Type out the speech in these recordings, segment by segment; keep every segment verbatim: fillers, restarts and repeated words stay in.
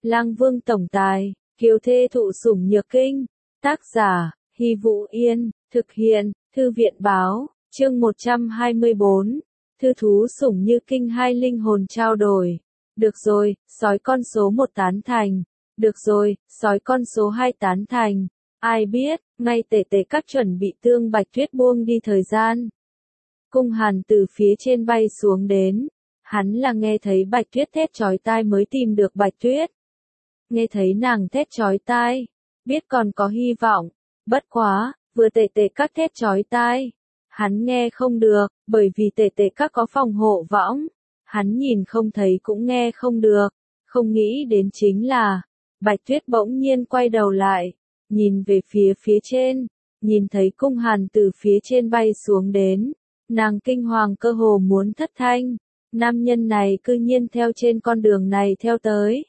Lang Vương tổng tài, kiều thê thụ sủng nhược kinh. Tác giả, Hy Vũ Yên, thực hiện, Thư viện báo, chương một trăm hai mươi bốn. Thư thú sủng như kinh hai linh hồn trao đổi. Được rồi, sói con số một tán thành. Được rồi, sói con số hai tán thành. Ai biết, ngay tể tể các chuẩn bị tương Bạch Tuyết buông đi thời gian. Cung Hàn từ phía trên bay xuống đến. Hắn là nghe thấy Bạch Tuyết thét chói tai mới tìm được Bạch Tuyết. Nghe thấy nàng thét chói tai, biết còn có hy vọng. Bất quá, vừa tể tể các thét chói tai. Hắn nghe không được, bởi vì tể tể các có phòng hộ võng. Hắn nhìn không thấy cũng nghe không được. Không nghĩ đến chính là, Bạch Tuyết bỗng nhiên quay đầu lại, nhìn về phía phía trên, nhìn thấy Cung Hàn từ phía trên bay xuống đến. Nàng kinh hoàng cơ hồ muốn thất thanh. Nam nhân này cư nhiên theo trên con đường này theo tới.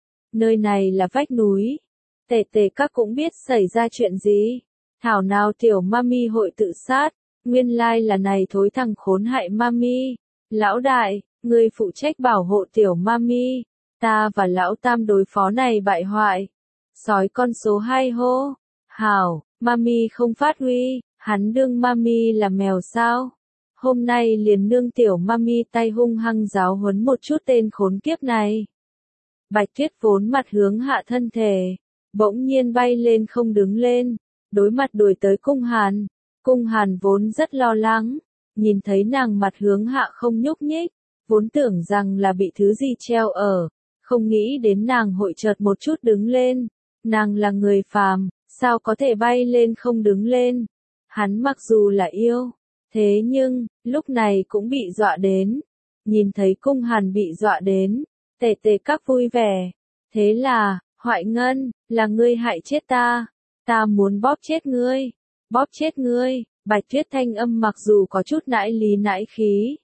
Nơi này là vách núi. Tể tể các cũng biết xảy ra chuyện gì. Thảo nào tiểu mami hội tự sát. Nguyên lai là này thối thằng khốn hại mami. Lão đại, người phụ trách bảo hộ tiểu mami. Ta và lão tam đối phó này bại hoại. Sói con số hai hô. Hảo, mami không phát huy. Hắn đương mami là mèo sao? Hôm nay liền nương tiểu mami tay hung hăng giáo huấn một chút tên khốn kiếp này. Bạch Tuyết vốn mặt hướng hạ thân thể, bỗng nhiên bay lên không đứng lên, đối mặt đuổi tới Cung Hàn. Cung Hàn vốn rất lo lắng, nhìn thấy nàng mặt hướng hạ không nhúc nhích, vốn tưởng rằng là bị thứ gì treo ở, không nghĩ đến nàng hội chợt một chút đứng lên. Nàng là người phàm, sao có thể bay lên không đứng lên? Hắn mặc dù là yêu, thế nhưng, lúc này cũng bị dọa đến. Nhìn thấy Cung Hàn bị dọa đến, tể tể các vui vẻ. Thế là, Hoại Ngân, là ngươi hại chết ta. Ta muốn bóp chết ngươi. Bóp chết ngươi. Bạch Tuyết thanh âm mặc dù có chút nãi lý nãi khí.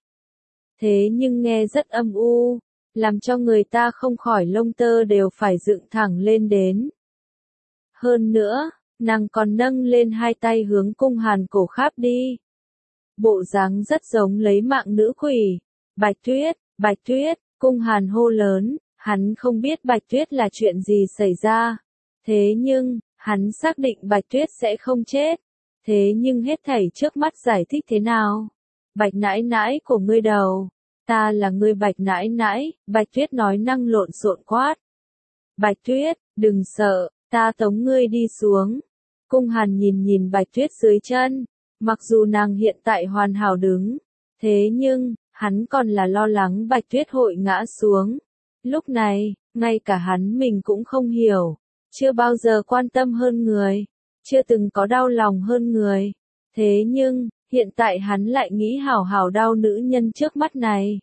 Thế nhưng nghe rất âm u, làm cho người ta không khỏi lông tơ đều phải dựng thẳng lên đến. Hơn nữa, nàng còn nâng lên hai tay hướng Cung Hàn cổ kháp đi. Bộ dáng rất giống lấy mạng nữ quỷ. Bạch Tuyết, Bạch Tuyết, Cung Hàn hô lớn, hắn không biết Bạch Tuyết là chuyện gì xảy ra. Thế nhưng, hắn xác định Bạch Tuyết sẽ không chết. Thế nhưng hết thảy trước mắt giải thích thế nào? Bạch nãi nãi của ngươi đầu. Ta là ngươi Bạch nãi nãi, Bạch Tuyết nói năng lộn xộn quát. Bạch Tuyết, đừng sợ, ta tống ngươi đi xuống. Cung Hàn nhìn nhìn Bạch Tuyết dưới chân. Mặc dù nàng hiện tại hoàn hảo đứng, thế nhưng, hắn còn là lo lắng Bạch Tuyết hội ngã xuống. Lúc này, ngay cả hắn mình cũng không hiểu, chưa bao giờ quan tâm hơn người, chưa từng có đau lòng hơn người. Thế nhưng, hiện tại hắn lại nghĩ hảo hảo đau nữ nhân trước mắt này.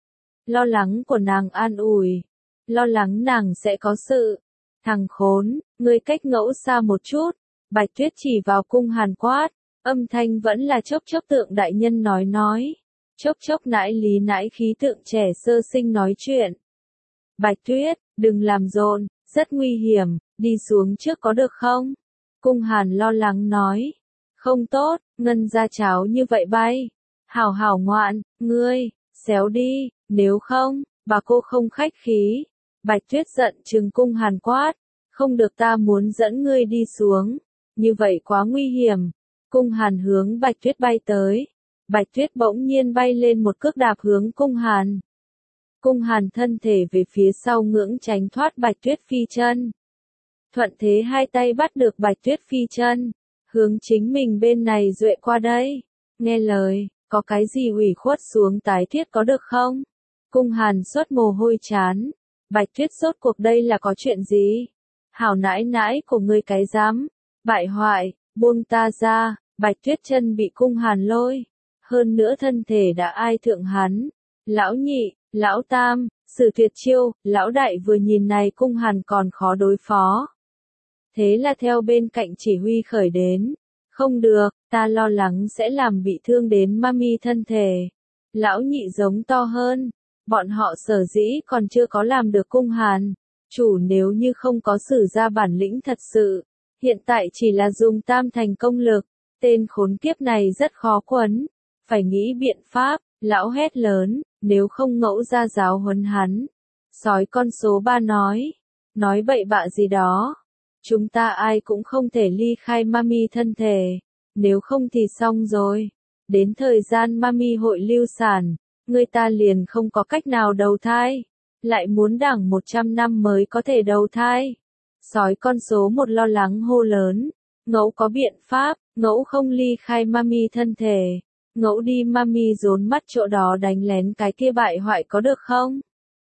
Lo lắng của nàng an ủi, lo lắng nàng sẽ có sự. Thằng khốn, ngươi cách ngẫu xa một chút. Bạch Tuyết chỉ vào Cung Hàn quát. Âm thanh vẫn là chốc chốc tượng đại nhân nói nói. Chốc chốc nãi lý nãi khí tượng trẻ sơ sinh nói chuyện. Bạch Tuyết, đừng làm rộn, rất nguy hiểm, đi xuống trước có được không? Cung Hàn lo lắng nói. Không tốt, ngân ra cháo như vậy bay. Hảo hảo ngoạn, ngươi, xéo đi, nếu không, bà cô không khách khí. Bạch Tuyết giận trừng Cung Hàn quát. Không được, ta muốn dẫn ngươi đi xuống. Như vậy quá nguy hiểm. Cung Hàn hướng Bạch Tuyết bay tới. Bạch Tuyết bỗng nhiên bay lên một cước đạp hướng Cung Hàn. Cung Hàn thân thể về phía sau ngưỡng tránh thoát Bạch Tuyết phi chân. Thuận thế hai tay bắt được Bạch Tuyết phi chân, hướng chính mình bên này duệ qua đây. Nghe lời, có cái gì ủy khuất xuống tái thiết có được không? Cung Hàn xuất mồ hôi chán. Bạch Tuyết sốt cuộc đây là có chuyện gì? Hảo nãi nãi của ngươi cái dám, bại hoại, buông ta ra. Bạch Tuyết chân bị Cung Hàn lôi, hơn nữa thân thể đã ai thượng hắn. Lão nhị, lão tam, sử tuyệt chiêu, lão đại vừa nhìn này Cung Hàn còn khó đối phó. Thế là theo bên cạnh chỉ huy khởi đến. Không được, ta lo lắng sẽ làm bị thương đến mami thân thể. Lão nhị giống to hơn. Bọn họ sở dĩ còn chưa có làm được Cung Hàn. Chủ nếu như không có sử ra bản lĩnh thật sự, hiện tại chỉ là dùng tam thành công lực. Tên khốn kiếp này rất khó quấn, phải nghĩ biện pháp. Lão hét lớn, nếu không ngẫu ra giáo huấn hắn. Sói con số ba nói, nói bậy bạ gì đó. Chúng ta ai cũng không thể ly khai Mami thân thể, nếu không thì xong rồi. Đến thời gian Mami hội lưu sản, người ta liền không có cách nào đầu thai, lại muốn đẳng một trăm năm mới có thể đầu thai. Sói con số một lo lắng hô lớn, Ngẫu có biện pháp, Ngẫu không ly khai Mami thân thể, Ngẫu đi Mami rốn mắt chỗ đó đánh lén cái kia bại hoại có được không?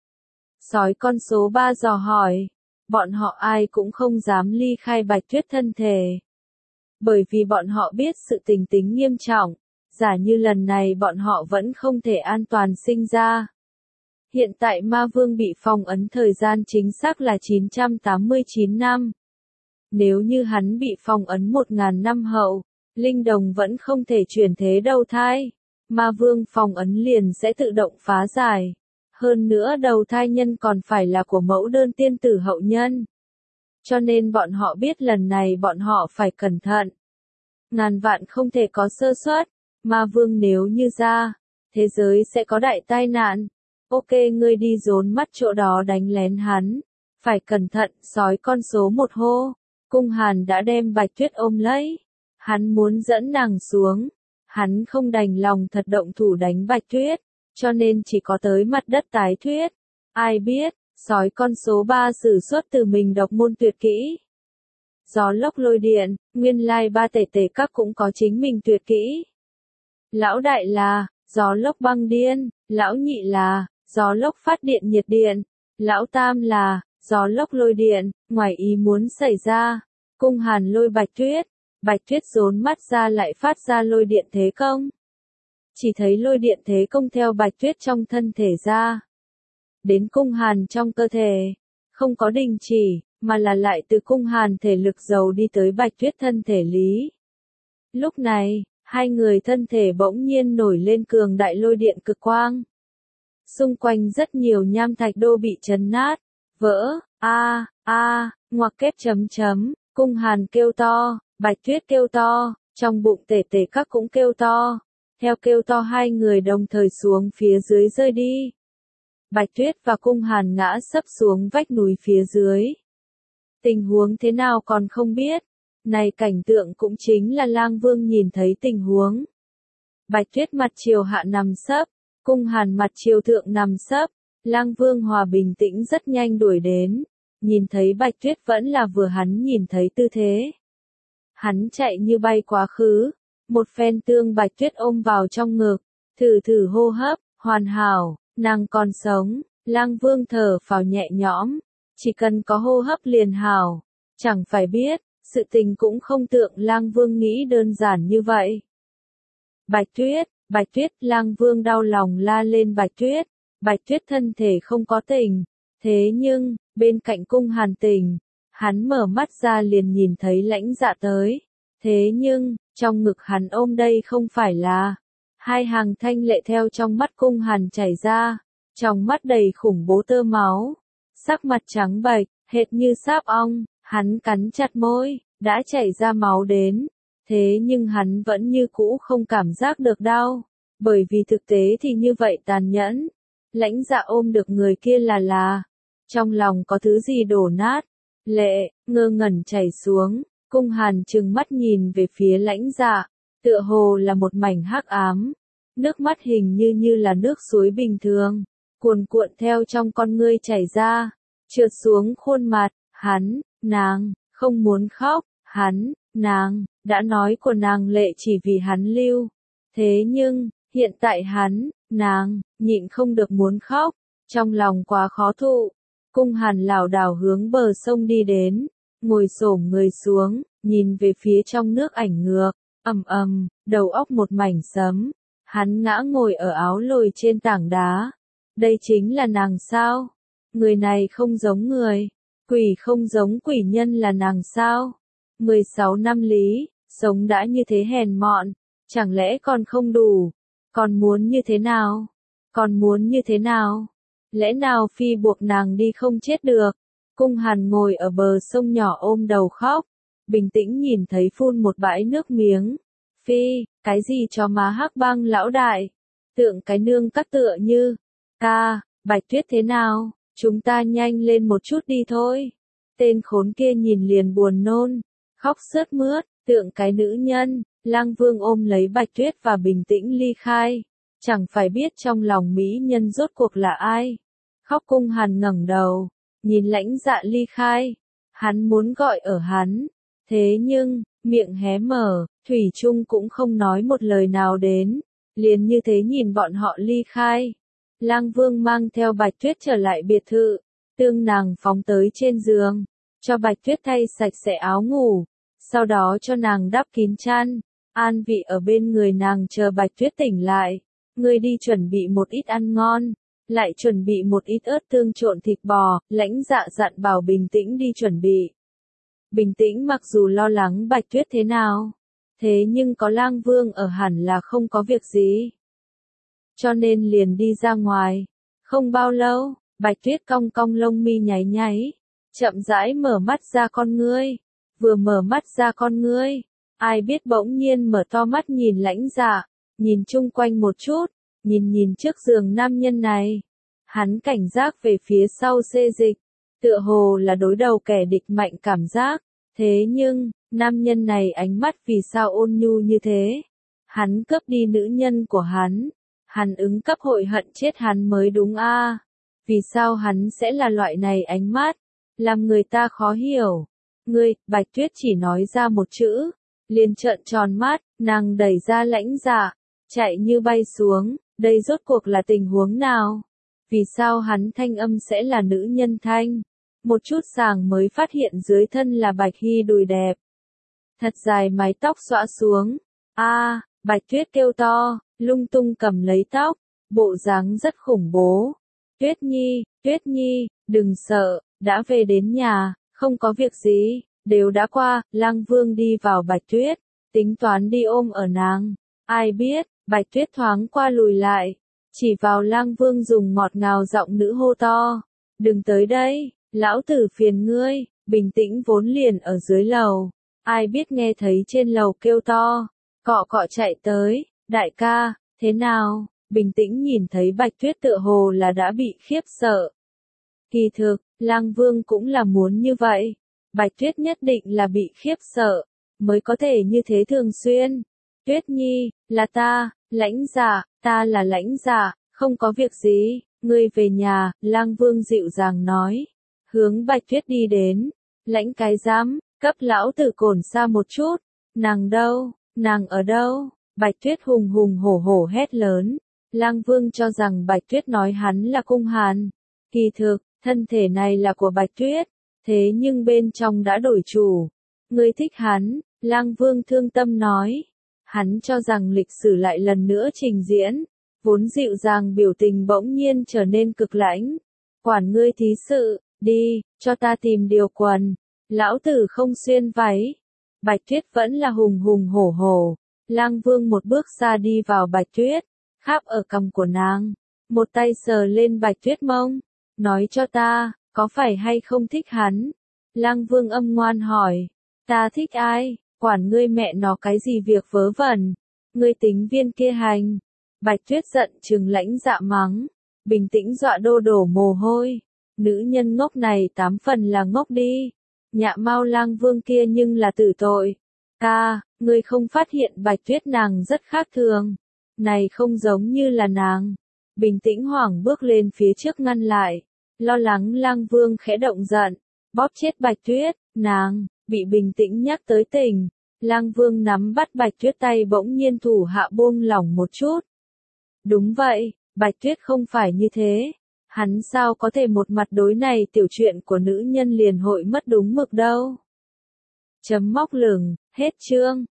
Sói con số ba dò hỏi, bọn họ ai cũng không dám ly khai Bạch Tuyết thân thể. Bởi vì bọn họ biết sự tình tính nghiêm trọng, giả như lần này bọn họ vẫn không thể an toàn sinh ra. Hiện tại Ma Vương bị phong ấn thời gian chính xác là chín trăm tám mươi chín năm. Nếu như hắn bị phong ấn một nghìn năm hậu, Linh Đồng vẫn không thể chuyển thế đầu thai, Ma Vương phong ấn liền sẽ tự động phá giải. Hơn nữa đầu thai nhân còn phải là của mẫu đơn tiên tử hậu nhân. Cho nên bọn họ biết lần này bọn họ phải cẩn thận. Ngàn vạn không thể có sơ suất, Ma Vương nếu như ra, thế giới sẽ có đại tai nạn. Ok, ngươi đi rốn mắt chỗ đó đánh lén hắn. Phải cẩn thận, sói con số một hô. Cung Hàn đã đem Bạch Tuyết ôm lấy. Hắn muốn dẫn nàng xuống. Hắn không đành lòng thật động thủ đánh Bạch Tuyết, cho nên chỉ có tới mặt đất tái thuyết. Ai biết, sói con số ba sử xuất từ mình độc môn tuyệt kỹ. Gió lốc lôi điện, nguyên lai ba tể tể các cũng có chính mình tuyệt kỹ. Lão đại là, gió lốc băng điên, lão nhị là, gió lốc phát điện nhiệt điện, lão tam là, gió lốc lôi điện, ngoài ý muốn xảy ra. Cung Hàn lôi Bạch Tuyết, Bạch Tuyết rốn mắt ra lại phát ra lôi điện thế công. Chỉ thấy lôi điện thế công theo Bạch Tuyết trong thân thể ra. Đến Cung Hàn trong cơ thể, không có đình chỉ, mà là lại từ Cung Hàn thể lực dầu đi tới Bạch Tuyết thân thể lý. Lúc này, hai người thân thể bỗng nhiên nổi lên cường đại lôi điện cực quang. Xung quanh rất nhiều nham thạch đô bị chấn nát, vỡ, a a, ngoặc kép chấm chấm, Cung Hàn kêu to, Bạch Tuyết kêu to, trong bụng tể tể các cũng kêu to. Theo kêu to hai người đồng thời xuống phía dưới rơi đi. Bạch Tuyết và Cung Hàn ngã sấp xuống vách núi phía dưới. Tình huống thế nào còn không biết. Này cảnh tượng cũng chính là Lang Vương nhìn thấy tình huống. Bạch Tuyết mặt chiều hạ nằm sấp, Cung Hàn mặt chiều thượng nằm sấp. Lang Vương hòa bình tĩnh rất nhanh đuổi đến. Nhìn thấy Bạch Tuyết vẫn là vừa hắn nhìn thấy tư thế. Hắn chạy như bay quá khứ. Một phen tương Bạch Tuyết ôm vào trong ngực, thử thử hô hấp, hoàn hảo, nàng còn sống. Lang Vương thở phào nhẹ nhõm, chỉ cần có hô hấp liền hảo. Chẳng phải biết, sự tình cũng không tượng Lang Vương nghĩ đơn giản như vậy. Bạch Tuyết, Bạch Tuyết, Lang Vương đau lòng la lên Bạch Tuyết. Bạch Tuyết thân thể không có tình, thế nhưng, bên cạnh Cung Hàn tình, hắn mở mắt ra liền nhìn thấy Lãnh Dạ tới. Thế nhưng, trong ngực hắn ôm đây không phải là. Hai hàng thanh lệ theo trong mắt Cung Hàn chảy ra, trong mắt đầy khủng bố tơ máu. Sắc mặt trắng bệch, hệt như sáp ong, hắn cắn chặt môi, đã chảy ra máu đến. Thế nhưng hắn vẫn như cũ không cảm giác được đau, bởi vì thực tế thì như vậy tàn nhẫn. Lãnh Dạ ôm được người kia là là, trong lòng có thứ gì đổ nát, lệ, ngơ ngẩn chảy xuống. Cung Hàn trừng mắt nhìn về phía Lãnh Dạ, tựa hồ là một mảnh hắc ám. Nước mắt hình như như là nước suối bình thường, cuồn cuộn theo trong con ngươi chảy ra, trượt xuống khuôn mặt. Hắn, nàng, không muốn khóc, hắn, nàng, đã nói của nàng lệ chỉ vì hắn lưu. Thế nhưng, hiện tại hắn, nàng, nhịn không được muốn khóc, trong lòng quá khó thụ. Cung Hàn lảo đảo hướng bờ sông đi đến, ngồi xổm người xuống, nhìn về phía trong nước ảnh ngược, ầm ầm, đầu óc một mảnh sấm. Hắn ngã ngồi ở áo lồi trên tảng đá. Đây chính là nàng sao? Người này không giống người, quỷ không giống quỷ, nhân là nàng sao? mười sáu năm lý, sống đã như thế hèn mọn, chẳng lẽ còn không đủ? Còn muốn như thế nào? Còn muốn như thế nào? Lẽ nào phi buộc nàng đi không chết được? Cung Hàn ngồi ở bờ sông nhỏ ôm đầu khóc, bình tĩnh nhìn thấy phun một bãi nước miếng. Phi, cái gì cho má hắc băng lão đại? Tượng cái nương các tựa như. Ca, Bạch Tuyết thế nào? Chúng ta nhanh lên một chút đi thôi. Tên khốn kia nhìn liền buồn nôn, khóc sướt mướt, tượng cái nữ nhân. Lang Vương ôm lấy Bạch Tuyết và bình tĩnh ly khai. Chẳng phải biết trong lòng mỹ nhân rốt cuộc là ai. Khóc Cung Hàn ngẩng đầu, nhìn Lãnh Dạ ly khai. Hắn muốn gọi ở hắn. Thế nhưng, miệng hé mở, thủy chung cũng không nói một lời nào đến. Liền như thế nhìn bọn họ ly khai. Lang Vương mang theo Bạch Tuyết trở lại biệt thự. Tương nàng phóng tới trên giường. Cho Bạch Tuyết thay sạch sẽ áo ngủ. Sau đó cho nàng đắp kín chăn. An vị ở bên người nàng chờ Bạch Tuyết tỉnh lại. Ngươi đi chuẩn bị một ít ăn ngon. Lại chuẩn bị một ít ớt tương trộn thịt bò. Lãnh Dạ dặn bảo bình tĩnh đi chuẩn bị. Bình tĩnh mặc dù lo lắng Bạch Tuyết thế nào. Thế nhưng có Lang Vương ở hẳn là không có việc gì. Cho nên liền đi ra ngoài. Không bao lâu, Bạch Tuyết cong cong lông mi nháy nháy. Chậm rãi mở mắt ra con ngươi. Vừa mở mắt ra con ngươi. Ai biết bỗng nhiên mở to mắt nhìn Lãnh Dạ. Nhìn chung quanh một chút. Nhìn nhìn trước giường nam nhân này. Hắn cảnh giác về phía sau xê dịch. Tựa hồ là đối đầu kẻ địch mạnh cảm giác. Thế nhưng, nam nhân này ánh mắt vì sao ôn nhu như thế? Hắn cướp đi nữ nhân của hắn. Hắn ứng cấp hội hận chết hắn mới đúng a. À. Vì sao hắn sẽ là loại này ánh mắt? Làm người ta khó hiểu. Ngươi, Bạch Tuyết chỉ nói ra một chữ. Liền trợn tròn mắt, nàng đẩy ra Lãnh Dạ. Chạy như bay xuống. Đây rốt cuộc là tình huống nào? Vì sao hắn thanh âm sẽ là nữ nhân thanh? Một chút sàng mới phát hiện dưới thân là Bạch Hy đùi đẹp. Thật dài mái tóc xõa xuống. A, à, Bạch Tuyết kêu to, lung tung cầm lấy tóc, bộ dáng rất khủng bố. Tuyết Nhi, Tuyết Nhi, đừng sợ, đã về đến nhà, không có việc gì, đều đã qua. Lang Vương đi vào Bạch Tuyết, tính toán đi ôm ở nàng. Ai biết, Bạch Tuyết thoáng qua lùi lại, chỉ vào Lang Vương dùng ngọt ngào giọng nữ hô to. Đừng tới đây, lão tử phiền ngươi. Bình tĩnh vốn liền ở dưới lầu. Ai biết nghe thấy trên lầu kêu to, cọ cọ chạy tới. Đại ca, thế nào? Bình tĩnh nhìn thấy Bạch Tuyết tựa hồ là đã bị khiếp sợ. Kỳ thực, Lang Vương cũng là muốn như vậy. Bạch Tuyết nhất định là bị khiếp sợ, mới có thể như thế thường xuyên. Tuyết Nhi, là ta, Lãnh Dạ, ta là Lãnh Dạ, không có việc gì, ngươi về nhà. Lang Vương dịu dàng nói. Hướng Bạch Tuyết đi đến. Lãnh cái dám, cấp lão tử cồn xa một chút. Nàng đâu, nàng ở đâu? Bạch Tuyết hùng hùng hổ hổ hét lớn. Lang Vương cho rằng Bạch Tuyết nói hắn là Cung Hàn. Kỳ thực, thân thể này là của Bạch Tuyết. Thế nhưng bên trong đã đổi chủ. Ngươi thích hắn, Lang Vương thương tâm nói. Hắn cho rằng lịch sử lại lần nữa trình diễn. Vốn dịu dàng biểu tình bỗng nhiên trở nên cực lãnh. Quản ngươi thí sự, đi, cho ta tìm điều quần. Lão tử không xuyên váy. Bạch Tuyết vẫn là hùng hùng hổ hổ. Lang Vương một bước xa đi vào Bạch Tuyết, khắp ở cằm của nàng, một tay sờ lên Bạch Tuyết mông, nói cho ta, có phải hay không thích hắn? Lang Vương âm ngoan hỏi, ta thích ai? Quản ngươi mẹ nó cái gì việc vớ vẩn? Ngươi tính viên kia hành. Bạch Tuyết giận trừng Lãnh Dạ mắng, bình tĩnh dọa đô đổ mồ hôi. Nữ nhân ngốc này tám phần là ngốc đi. Nhạ mau Lang Vương kia nhưng là tử tội. Ta, ngươi không phát hiện Bạch Tuyết nàng rất khác thường. Này không giống như là nàng. Bình tĩnh hoảng bước lên phía trước ngăn lại. Lo lắng Lang Vương khẽ động giận. Bóp chết Bạch Tuyết, nàng, bị bình tĩnh nhắc tới tình. Lang Vương nắm bắt Bạch Tuyết tay bỗng nhiên thủ hạ buông lỏng một chút. Đúng vậy, Bạch Tuyết không phải như thế. Hắn sao có thể một mặt đối này tiểu chuyện của nữ nhân liền hội mất đúng mực đâu. Chấm móc lửng, hết chương.